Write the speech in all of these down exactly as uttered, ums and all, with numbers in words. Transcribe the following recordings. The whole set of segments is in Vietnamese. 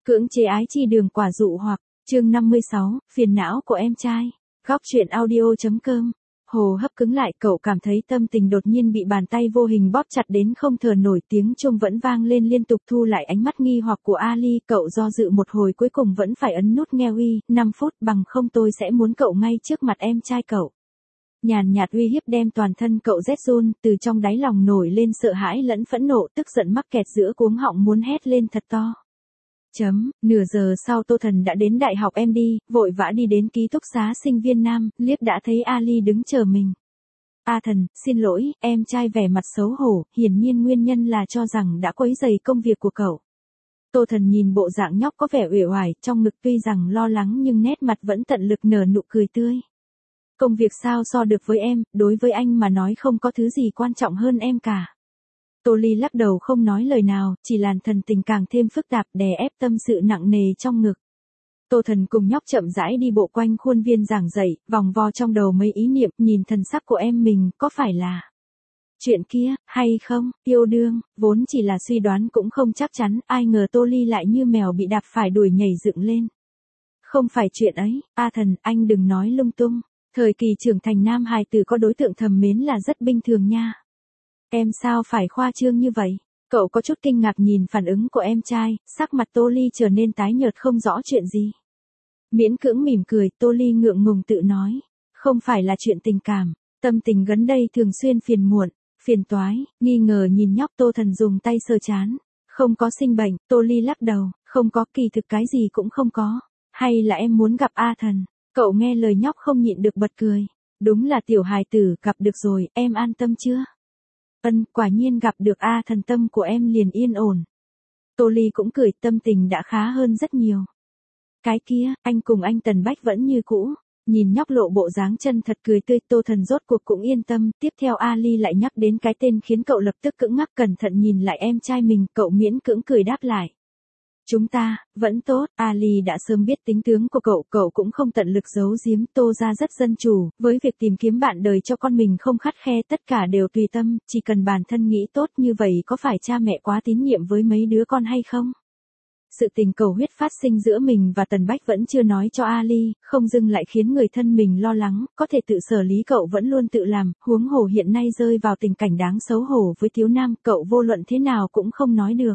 Cưỡng chế ái chi đường quả dụ hoặc, chương năm mươi sáu, phiền não của em trai. Góc truyện audio.com. Hồ hấp cứng lại, cậu cảm thấy tâm tình đột nhiên bị bàn tay vô hình bóp chặt đến không thở nổi, tiếng chuông vẫn vang lên liên tục thu lại ánh mắt nghi hoặc của Ali, cậu do dự một hồi cuối cùng vẫn phải ấn nút nghe uy, năm phút bằng không tôi sẽ muốn cậu ngay trước mặt em trai cậu. Nhàn nhạt uy hiếp đem toàn thân cậu rét run, từ trong đáy lòng nổi lên sợ hãi lẫn phẫn nộ, tức giận mắc kẹt giữa cuống họng muốn hét lên thật to. Chấm, nửa giờ sau Tô Thần đã đến đại học em đi, vội vã đi đến ký túc xá sinh viên nam, liếc đã thấy Ali đứng chờ mình. A Thần, xin lỗi, em trai vẻ mặt xấu hổ, hiển nhiên nguyên nhân là cho rằng đã quấy rầy công việc của cậu. Tô Thần nhìn bộ dạng nhóc có vẻ uể oải, trong ngực tuy rằng lo lắng nhưng nét mặt vẫn tận lực nở nụ cười tươi. Công việc sao so được với em, đối với anh mà nói không có thứ gì quan trọng hơn em cả. Tô Ly lắc đầu không nói lời nào, chỉ làn thần tình càng thêm phức tạp đè ép tâm sự nặng nề trong ngực. Tô Thần cùng nhóc chậm rãi đi bộ quanh khuôn viên giảng dạy, vòng vo trong đầu mấy ý niệm, nhìn thần sắc của em mình, có phải là chuyện kia, hay không, yêu đương, vốn chỉ là suy đoán cũng không chắc chắn, ai ngờ Tô Ly lại như mèo bị đạp phải đuổi nhảy dựng lên. Không phải chuyện ấy, A Thần, anh đừng nói lung tung, thời kỳ trưởng thành nam hài tử có đối tượng thầm mến là rất bình thường nha. Em sao phải khoa trương như vậy? Cậu có chút kinh ngạc nhìn phản ứng của em trai, sắc mặt Tô Ly trở nên tái nhợt không rõ chuyện gì. Miễn cưỡng mỉm cười, Tô Ly ngượng ngùng tự nói, không phải là chuyện tình cảm, tâm tình gần đây thường xuyên phiền muộn, phiền toái, nghi ngờ nhìn nhóc. Tô Thần dùng tay sờ chán, không có sinh bệnh. Tô Ly lắc đầu, không có, kỳ thực cái gì cũng không có, hay là em muốn gặp A Thần? Cậu nghe lời nhóc không nhịn được bật cười, đúng là tiểu hài tử, gặp được rồi, em an tâm chưa? Ân, quả nhiên gặp được A Thần tâm của em liền yên ổn. Tô Ly cũng cười, tâm tình đã khá hơn rất nhiều. Cái kia, anh cùng anh Tần Bách vẫn như cũ. Nhìn nhóc lộ bộ dáng chân thật cười tươi, Tô Thần rốt cuộc cũng yên tâm. Tiếp theo Ali lại nhắc đến cái tên khiến cậu lập tức cứng ngắc, cẩn thận nhìn lại em trai mình, cậu miễn cưỡng cười đáp lại. Chúng ta, vẫn tốt, Ali đã sớm biết tính tướng của cậu, cậu cũng không tận lực giấu giếm. Tô ra rất dân chủ, với việc tìm kiếm bạn đời cho con mình không khắt khe, tất cả đều tùy tâm, chỉ cần bản thân nghĩ tốt. Như vậy có phải cha mẹ quá tín nhiệm với mấy đứa con hay không? Sự tình cầu huyết phát sinh giữa mình và Tần Bách vẫn chưa nói cho Ali, không dưng lại khiến người thân mình lo lắng, có thể tự xử lý cậu vẫn luôn tự làm, huống hồ hiện nay rơi vào tình cảnh đáng xấu hổ với thiếu nam, cậu vô luận thế nào cũng không nói được.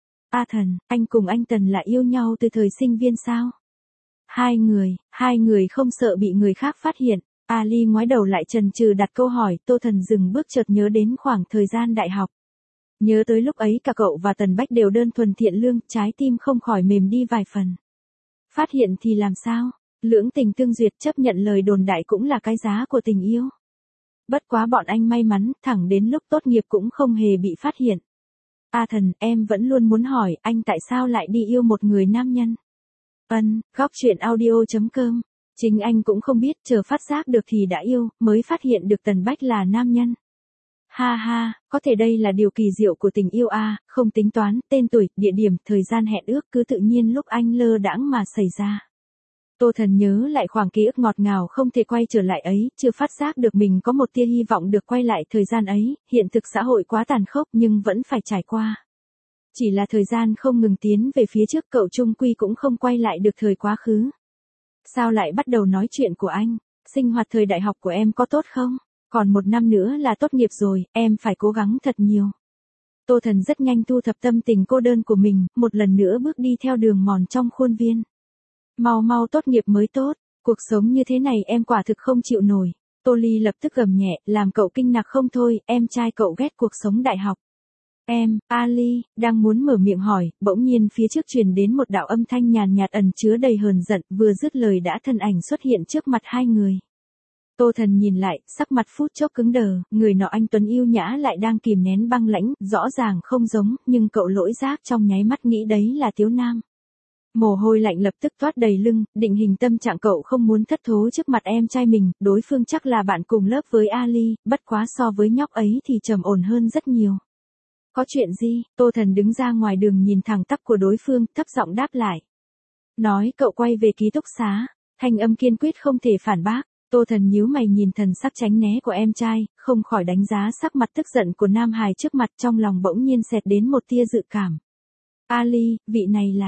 A Thần, anh cùng anh Tần là yêu nhau từ thời sinh viên sao? Hai người, hai người không sợ bị người khác phát hiện. Ali ngoái đầu lại chần chừ đặt câu hỏi. Tô Thần dừng bước, chợt nhớ đến khoảng thời gian đại học. Nhớ tới lúc ấy cả cậu và Tần Bách đều đơn thuần thiện lương, trái tim không khỏi mềm đi vài phần. Phát hiện thì làm sao? Lưỡng tình tương duyệt, chấp nhận lời đồn đại cũng là cái giá của tình yêu. Bất quá bọn anh may mắn, thẳng đến lúc tốt nghiệp cũng không hề bị phát hiện. A Thần, em vẫn luôn muốn hỏi, anh tại sao lại đi yêu một người nam nhân? Ân, góc truyện audio.com. Chính anh cũng không biết, chờ phát giác được thì đã yêu, mới phát hiện được Tần Bách là nam nhân. Ha ha, có thể đây là điều kỳ diệu của tình yêu a, à, không tính toán, tên tuổi, địa điểm, thời gian hẹn ước cứ tự nhiên lúc anh lơ đãng mà xảy ra. Tô Thần nhớ lại khoảng ký ức ngọt ngào không thể quay trở lại ấy, chưa phát giác được mình có một tia hy vọng được quay lại thời gian ấy, hiện thực xã hội quá tàn khốc nhưng vẫn phải trải qua. Chỉ là thời gian không ngừng tiến về phía trước, cậu chung quy cũng không quay lại được thời quá khứ. Sao lại bắt đầu nói chuyện của anh? Sinh hoạt thời đại học của em có tốt không? Còn một năm nữa là tốt nghiệp rồi, em phải cố gắng thật nhiều. Tô Thần rất nhanh thu thập tâm tình cô đơn của mình, một lần nữa bước đi theo đường mòn trong khuôn viên. Mau mau tốt nghiệp mới tốt, cuộc sống như thế này em quả thực không chịu nổi. Tô Ly lập tức gầm nhẹ, làm cậu kinh ngạc không thôi, em trai cậu ghét cuộc sống đại học. Em, Ali, đang muốn mở miệng hỏi, bỗng nhiên phía trước truyền đến một đạo âm thanh nhàn nhạt ẩn chứa đầy hờn giận, vừa dứt lời đã thân ảnh xuất hiện trước mặt hai người. Tô Thần nhìn lại, sắc mặt phút chốc cứng đờ, người nọ anh tuấn yêu nhã lại đang kìm nén băng lãnh, rõ ràng không giống, nhưng cậu lỗi giác trong nháy mắt nghĩ đấy là thiếu nam. Mồ hôi lạnh lập tức toát đầy lưng, định hình tâm trạng cậu không muốn thất thố trước mặt em trai mình, đối phương chắc là bạn cùng lớp với Ali, bất quá so với nhóc ấy thì trầm ổn hơn rất nhiều. Có chuyện gì? Tô Thần đứng ra ngoài đường nhìn thẳng tắp của đối phương, thấp giọng đáp lại. Nói cậu quay về ký túc xá, thanh âm kiên quyết không thể phản bác. Tô Thần nhíu mày nhìn thần sắc tránh né của em trai, không khỏi đánh giá sắc mặt tức giận của nam hài trước mặt, trong lòng bỗng nhiên xẹt đến một tia dự cảm. Ali, vị này là,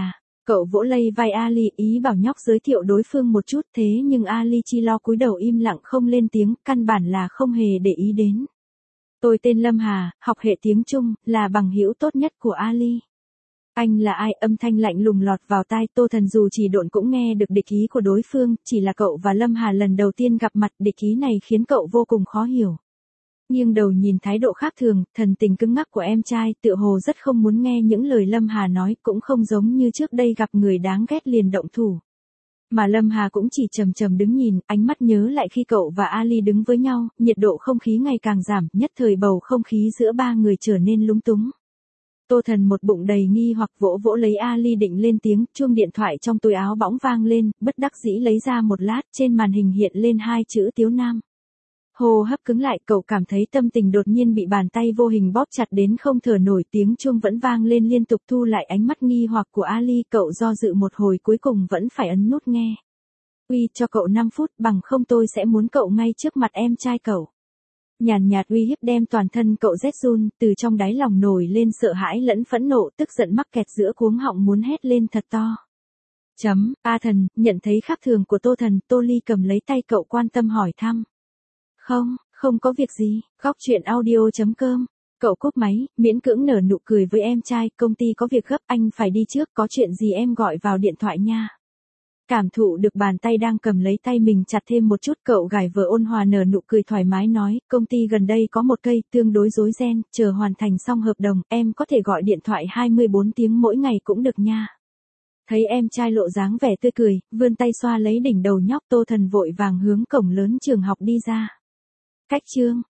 Cậu vỗ lay vai Ali ý bảo nhóc giới thiệu đối phương một chút thế nhưng Ali chỉ lo cúi đầu im lặng không lên tiếng, căn bản là không hề để ý đến. Tôi tên Lâm Hà, học hệ tiếng Trung, là bằng hữu tốt nhất của Ali. Anh là ai? Âm thanh lạnh lùng lọt vào tai Tô Thần dù chỉ độn cũng nghe được địch ý của đối phương, chỉ là cậu và Lâm Hà lần đầu tiên gặp mặt địch ý này khiến cậu vô cùng khó hiểu. Nghiêng đầu nhìn thái độ khác thường, thần tình cứng ngắc của em trai tựa hồ rất không muốn nghe những lời Lâm Hà nói cũng không giống như trước đây gặp người đáng ghét liền động thủ. Mà Lâm Hà cũng chỉ trầm trầm đứng nhìn, ánh mắt nhớ lại khi cậu và Ali đứng với nhau, nhiệt độ không khí ngày càng giảm, nhất thời bầu không khí giữa ba người trở nên lúng túng. Tô Thần một bụng đầy nghi hoặc vỗ vỗ lấy Ali định lên tiếng, chuông điện thoại trong túi áo bỗng vang lên, bất đắc dĩ lấy ra một lát, trên màn hình hiện lên hai chữ Tiếu Nam. Hô hấp cứng lại, cậu cảm thấy tâm tình đột nhiên bị bàn tay vô hình bóp chặt đến không thở nổi, tiếng chuông vẫn vang lên liên tục thu lại ánh mắt nghi hoặc của Ali, cậu do dự một hồi cuối cùng vẫn phải ấn nút nghe. Uy, cho cậu năm phút bằng không tôi sẽ muốn cậu ngay trước mặt em trai cậu. Nhàn nhạt uy hiếp đem toàn thân cậu rét run, từ trong đáy lòng nổi lên sợ hãi lẫn phẫn nộ, tức giận mắc kẹt giữa cuống họng muốn hét lên thật to. Chấm, A Thần, nhận thấy khác thường của Tô Thần, Tô Ly cầm lấy tay cậu quan tâm hỏi thăm. Không, không có việc gì, góc chuyện audio chấm com. Cậu cúp máy, miễn cưỡng nở nụ cười với em trai, công ty có việc gấp anh phải đi trước, có chuyện gì em gọi vào điện thoại nha. Cảm thụ được bàn tay đang cầm lấy tay mình chặt thêm một chút, cậu gải vợ ôn hòa nở nụ cười thoải mái nói, công ty gần đây có một cây tương đối rối ren, chờ hoàn thành xong hợp đồng, em có thể gọi điện thoại hai mươi bốn tiếng mỗi ngày cũng được nha. Thấy em trai lộ dáng vẻ tươi cười, vươn tay xoa lấy đỉnh đầu nhóc, Tô Thần vội vàng hướng cổng lớn trường học đi ra. Cách chương